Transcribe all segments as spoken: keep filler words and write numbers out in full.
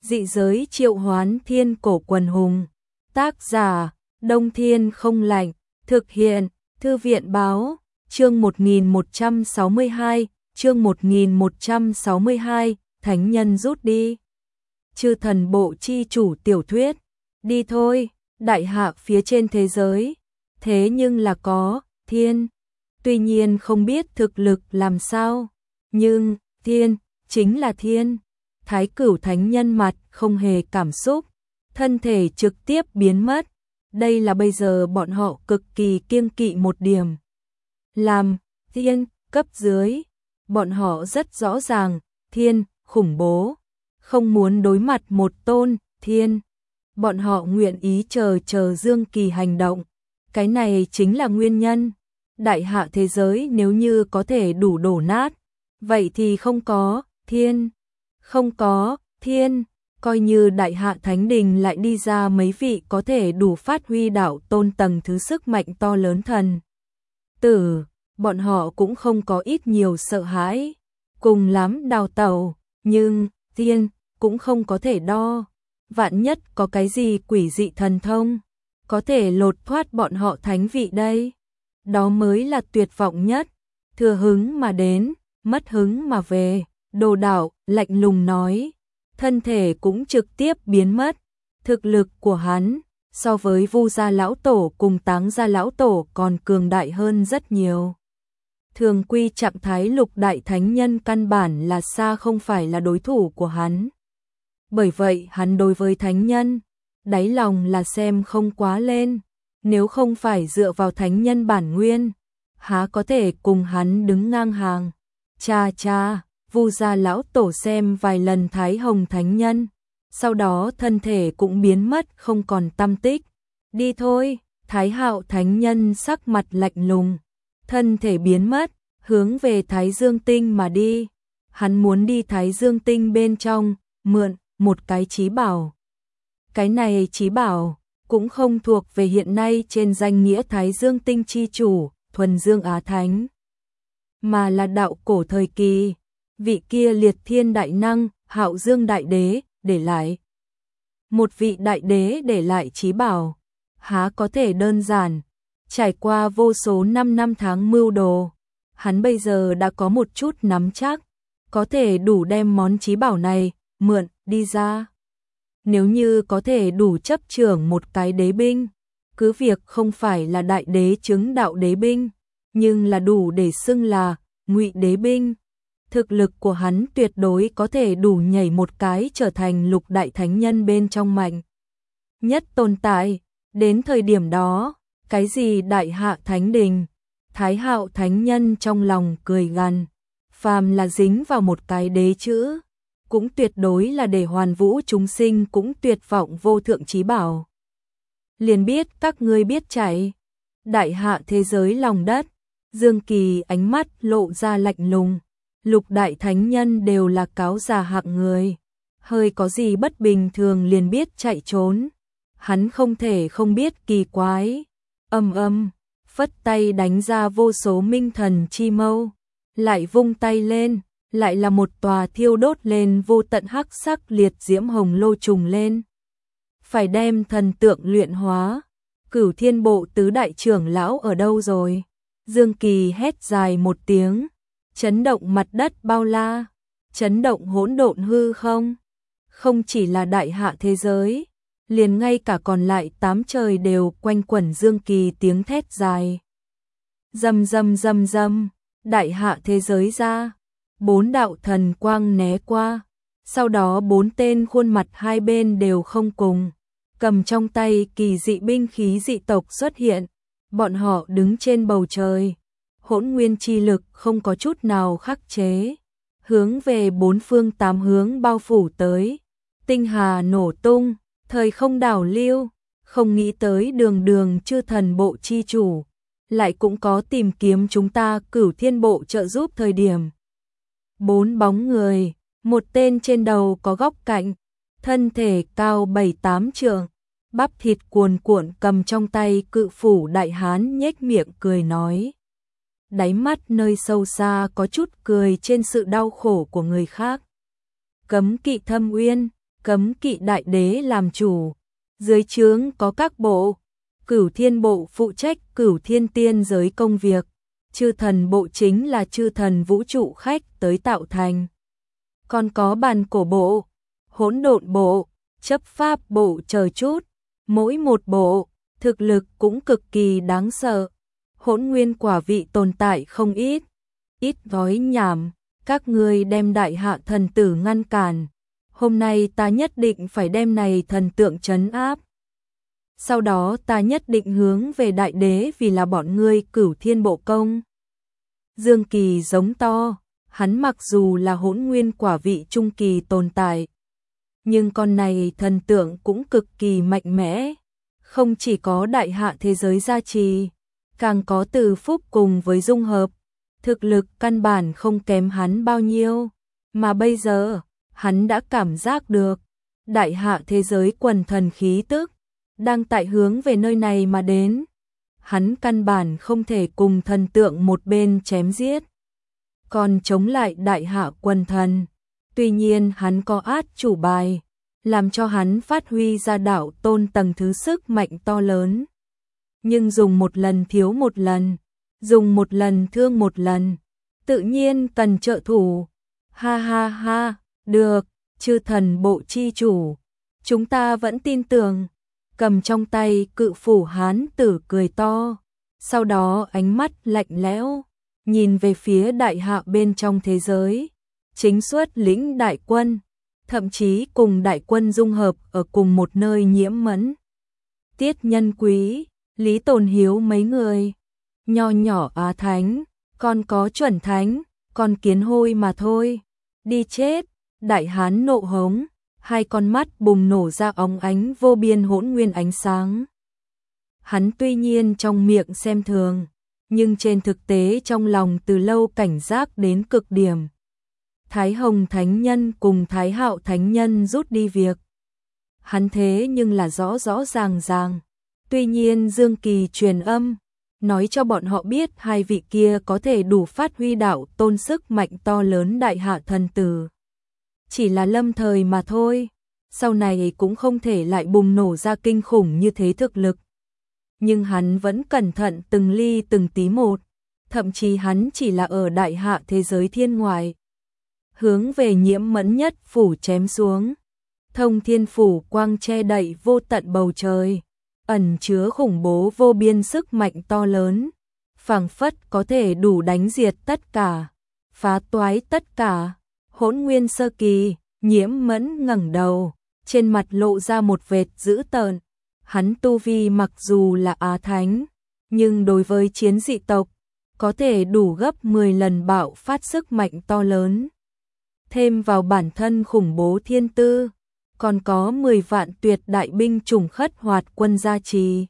Dị giới triệu hoán thiên cổ quần hùng. Tác giả, Đông Thiên không lạnh. Thực hiện, Thư viện báo. Chương một nghìn một trăm sáu mươi hai, chương một nghìn một trăm sáu mươi hai, thánh nhân rút đi. Chư thần bộ chi chủ tiểu thuyết. Đi thôi, đại hạ phía trên thế giới. Thế nhưng là có, thiên. Tuy nhiên không biết thực lực làm sao. Nhưng, thiên, chính là thiên. Thái Cửu thánh nhân mặt không hề cảm xúc. Thân thể trực tiếp biến mất. Đây là bây giờ bọn họ cực kỳ kiêng kỵ một điểm. Làm, thiên, cấp dưới. Bọn họ rất rõ ràng, thiên, khủng bố. Không muốn đối mặt một tôn, thiên. Bọn họ nguyện ý chờ chờ Dương Kỳ hành động. Cái này chính là nguyên nhân. Đại hạ thế giới nếu như có thể đủ đổ nát. Vậy thì không có, thiên. Không có, thiên. Coi như đại hạ thánh đình lại đi ra mấy vị có thể đủ phát huy đạo tôn tầng thứ sức mạnh to lớn thần tử, bọn họ cũng không có ít nhiều sợ hãi, cùng lắm đào tẩu, nhưng thiên cũng không có thể đo. Vạn nhất có cái gì quỷ dị thần thông, có thể lột thoát bọn họ thánh vị đây. Đó mới là tuyệt vọng nhất. Thừa hứng mà đến, mất hứng mà về. Đồ Đảo lạnh lùng nói. Thân thể cũng trực tiếp biến mất. Thực lực của hắn so với Vu gia lão tổ cùng Táng gia lão tổ còn cường đại hơn rất nhiều. Thường quy trạng thái lục đại thánh nhân căn bản là xa không phải là đối thủ của hắn. Bởi vậy hắn đối với thánh nhân, đáy lòng là xem không quá lên. Nếu không phải dựa vào thánh nhân bản nguyên, há có thể cùng hắn đứng ngang hàng. Cha cha, Vu gia lão tổ xem vài lần Thái Hồng thánh nhân, sau đó thân thể cũng biến mất không còn tăm tích. Đi thôi, Thái Hạo thánh nhân sắc mặt lạnh lùng, thân thể biến mất, hướng về Thái Dương Tinh mà đi. Hắn muốn đi Thái Dương Tinh bên trong, mượn một cái chí bảo. Cái này chí bảo cũng không thuộc về hiện nay trên danh nghĩa Thái Dương Tinh chi chủ, Thuần Dương Á Thánh, mà là đạo cổ thời kỳ, vị kia liệt thiên đại năng, Hạo Dương đại đế để lại. Một vị đại đế để lại chí bảo, há có thể đơn giản. Trải qua vô số năm năm tháng mưu đồ, hắn bây giờ đã có một chút nắm chắc, có thể đủ đem món chí bảo này mượn đi ra. Nếu như có thể đủ chấp trưởng một cái đế binh, cứ việc không phải là đại đế chứng đạo đế binh, nhưng là đủ để xưng là ngụy đế binh. Thực lực của hắn tuyệt đối có thể đủ nhảy một cái trở thành lục đại thánh nhân bên trong mạnh nhất tồn tại. Đến thời điểm đó, cái gì đại hạ thánh đình, Thái Hạo thánh nhân trong lòng cười gằn, phàm là dính vào một cái đế chữ, cũng tuyệt đối là để hoàn vũ chúng sinh cũng tuyệt vọng vô thượng chí bảo. Liền biết các ngươi biết chạy. Đại hạ thế giới lòng đất, Dương Kỳ ánh mắt lộ ra lạnh lùng. Lục đại thánh nhân đều là cáo già hạng người, hơi có gì bất bình thường liền biết chạy trốn. Hắn không thể không biết kỳ quái. Âm âm, phất tay đánh ra vô số minh thần chi mâu, lại vung tay lên, lại là một tòa thiêu đốt lên vô tận hắc sắc liệt diễm hồng lô trùng lên. Phải đem thần tượng luyện hóa. Cửu Thiên Bộ tứ đại trưởng lão ở đâu rồi? Dương Kỳ hét dài một tiếng, chấn động mặt đất bao la, chấn động hỗn độn hư không. Không chỉ là đại hạ thế giới, liền ngay cả còn lại tám trời đều quanh quẩn Dương Kỳ tiếng thét dài. Rầm rầm rầm rầm, đại hạ thế giới ra, bốn đạo thần quang né qua, sau đó bốn tên khuôn mặt hai bên đều không cùng, cầm trong tay kỳ dị binh khí dị tộc xuất hiện. Bọn họ đứng trên bầu trời, hỗn nguyên chi lực không có chút nào khắc chế, hướng về bốn phương tám hướng bao phủ tới. Tinh hà nổ tung, thời không đảo lưu, không nghĩ tới đường đường chư thần bộ chi chủ, lại cũng có tìm kiếm chúng ta Cửu Thiên Bộ trợ giúp thời điểm. Bốn bóng người, một tên trên đầu có góc cạnh, thân thể cao bảy tám trượng, bắp thịt cuồn cuộn cầm trong tay cự phủ đại hán nhếch miệng cười nói. Đáy mắt nơi sâu xa có chút cười trên sự đau khổ của người khác. Cấm kỵ thâm uyên, Cấm kỵ đại đế làm chủ, dưới trướng có các bộ, Cửu Thiên bộ phụ trách Cửu Thiên tiên giới công việc, Chư Thần bộ chính là chư thần vũ trụ khách tới tạo thành. Còn có Bàn Cổ bộ, Hỗn Độn bộ, Chấp Pháp bộ chờ chút, mỗi một bộ, thực lực cũng cực kỳ đáng sợ. Hỗn nguyên quả vị tồn tại không ít, ít nói nhảm, các ngươi đem đại hạ thần tử ngăn cản. Hôm nay ta nhất định phải đem này thần tượng trấn áp. Sau đó ta nhất định hướng về đại đế vì là bọn ngươi Cửu Thiên bộ công. Dương Kỳ giống to, hắn mặc dù là hỗn nguyên quả vị trung kỳ tồn tại, nhưng con này thần tượng cũng cực kỳ mạnh mẽ, không chỉ có đại hạ thế giới gia trì, càng có Từ Phúc cùng với dung hợp, thực lực căn bản không kém hắn bao nhiêu, mà bây giờ, hắn đã cảm giác được, đại hạ thế giới quần thần khí tức, đang tại hướng về nơi này mà đến. Hắn căn bản không thể cùng thần tượng một bên chém giết, còn chống lại đại hạ quần thần. Tuy nhiên hắn có át chủ bài, làm cho hắn phát huy ra đạo tôn tầng thứ sức mạnh to lớn. Nhưng dùng một lần thiếu một lần, dùng một lần thương một lần, tự nhiên cần trợ thủ. Ha ha ha, được, chư thần bộ chi chủ, chúng ta vẫn tin tưởng. Cầm trong tay cự phủ hán tử cười to, sau đó ánh mắt lạnh lẽo, nhìn về phía đại hạ bên trong thế giới, chính xuất lĩnh đại quân, thậm chí cùng đại quân dung hợp ở cùng một nơi Nhiễm Mẫn, Tiết Nhân Quý, Lý Tồn Hiếu mấy người, nho nhỏ Á Thánh, còn có chuẩn thánh, còn kiến hôi mà thôi, đi chết. Đại hán nộ hống, hai con mắt bùng nổ ra óng ánh vô biên hỗn nguyên ánh sáng. Hắn tuy nhiên trong miệng xem thường, nhưng trên thực tế trong lòng từ lâu cảnh giác đến cực điểm. Thái Hồng Thánh Nhân cùng Thái Hạo Thánh Nhân rút đi việc. Hắn thế nhưng là rõ rõ ràng ràng. Tuy nhiên Dương Kỳ truyền âm, nói cho bọn họ biết hai vị kia có thể đủ phát huy đạo tôn sức mạnh to lớn đại hạ thần tử. Chỉ là lâm thời mà thôi, sau này cũng không thể lại bùng nổ ra kinh khủng như thế thực lực. Nhưng hắn vẫn cẩn thận từng ly từng tí một, thậm chí hắn chỉ là ở đại hạ thế giới thiên ngoại. Hướng về Nhiễm Mẫn nhất phủ chém xuống, thông thiên phủ quang che đậy vô tận bầu trời, ẩn chứa khủng bố vô biên sức mạnh to lớn, phảng phất có thể đủ đánh diệt tất cả, phá toái tất cả. Hỗn nguyên sơ kỳ, Nhiễm Mẫn ngẩng đầu, trên mặt lộ ra một vệt dữ tợn. Hắn tu vi mặc dù là Á Thánh, nhưng đối với chiến dị tộc, có thể đủ gấp mười lần bạo phát sức mạnh to lớn. Thêm vào bản thân khủng bố thiên tư, còn có mười vạn tuyệt đại binh trùng khất hoạt quân gia trì.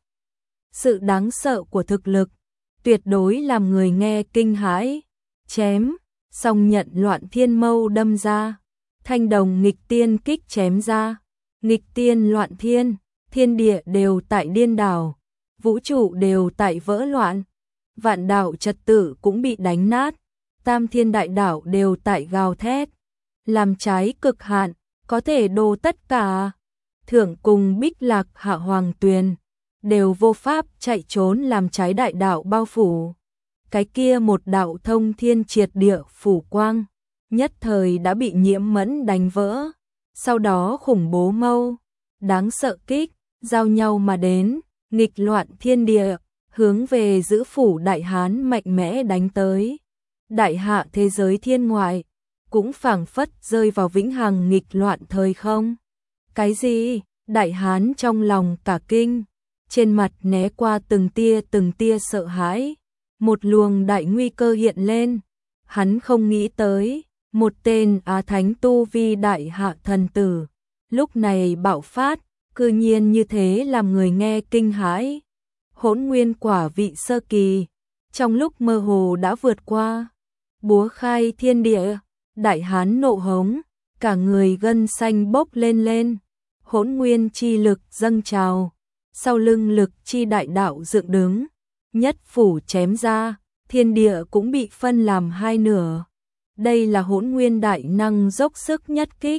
Sự đáng sợ của thực lực, tuyệt đối làm người nghe kinh hãi. Chém, song nhận loạn thiên mâu đâm ra, thanh đồng nghịch tiên kích chém ra, nghịch tiên loạn thiên, thiên địa đều tại điên đảo, vũ trụ đều tại vỡ loạn, vạn đạo trật tự cũng bị đánh nát, tam thiên đại đảo đều tại gào thét, làm trái cực hạn, có thể đồ tất cả. Thượng cùng Bích Lạc Hạ Hoàng Tuyền đều vô pháp chạy trốn, làm trái đại đạo bao phủ. Cái kia một đạo thông thiên triệt địa phủ quang, nhất thời đã bị Nhiễm Mẫn đánh vỡ. Sau đó khủng bố mâu, đáng sợ kích, giao nhau mà đến, nghịch loạn thiên địa, hướng về giữ phủ đại hán mạnh mẽ đánh tới. Đại hạ thế giới thiên ngoại, cũng phảng phất rơi vào vĩnh hằng nghịch loạn thời không. Cái gì? Đại hán trong lòng cả kinh, trên mặt né qua từng tia từng tia sợ hãi. Một luồng đại nguy cơ hiện lên, hắn không nghĩ tới, một tên Á Thánh tu vi đại hạ thần tử, lúc này bạo phát, cư nhiên như thế làm người nghe kinh hãi. Hỗn nguyên quả vị sơ kỳ, trong lúc mơ hồ đã vượt qua, búa khai thiên địa, đại hán nộ hống, cả người gân xanh bốc lên lên, hỗn nguyên chi lực dâng trào, sau lưng lực chi đại đạo dựng đứng. Nhất phủ chém ra, thiên địa cũng bị phân làm hai nửa. Đây là hỗn nguyên đại năng dốc sức nhất kích,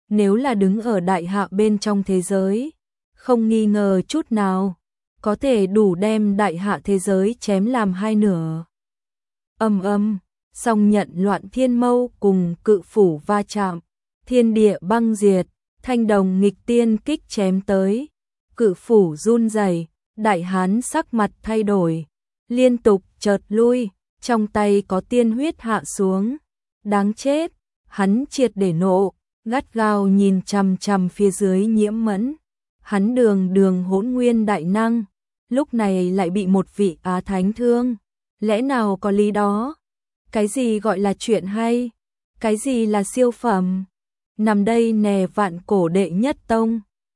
nếu là đứng ở đại hạ bên trong thế giới, không nghi ngờ chút nào, có thể đủ đem đại hạ thế giới chém làm hai nửa. Âm âm, song nhận loạn thiên mâu cùng cự phủ va chạm, thiên địa băng diệt, thanh đồng nghịch tiên kích chém tới, cự phủ run rẩy, đại hán sắc mặt thay đổi, liên tục chợt lui, trong tay có tiên huyết hạ xuống, đáng chết, hắn triệt để nộ, gắt gao nhìn chằm chằm phía dưới Nhiễm Mẫn, hắn đường đường hỗn nguyên đại năng, lúc này lại bị một vị á thánh thương, lẽ nào có lý đó? Cái gì gọi là chuyện hay? Cái gì là siêu phẩm? Nằm đây nè vạn cổ đệ nhất tông,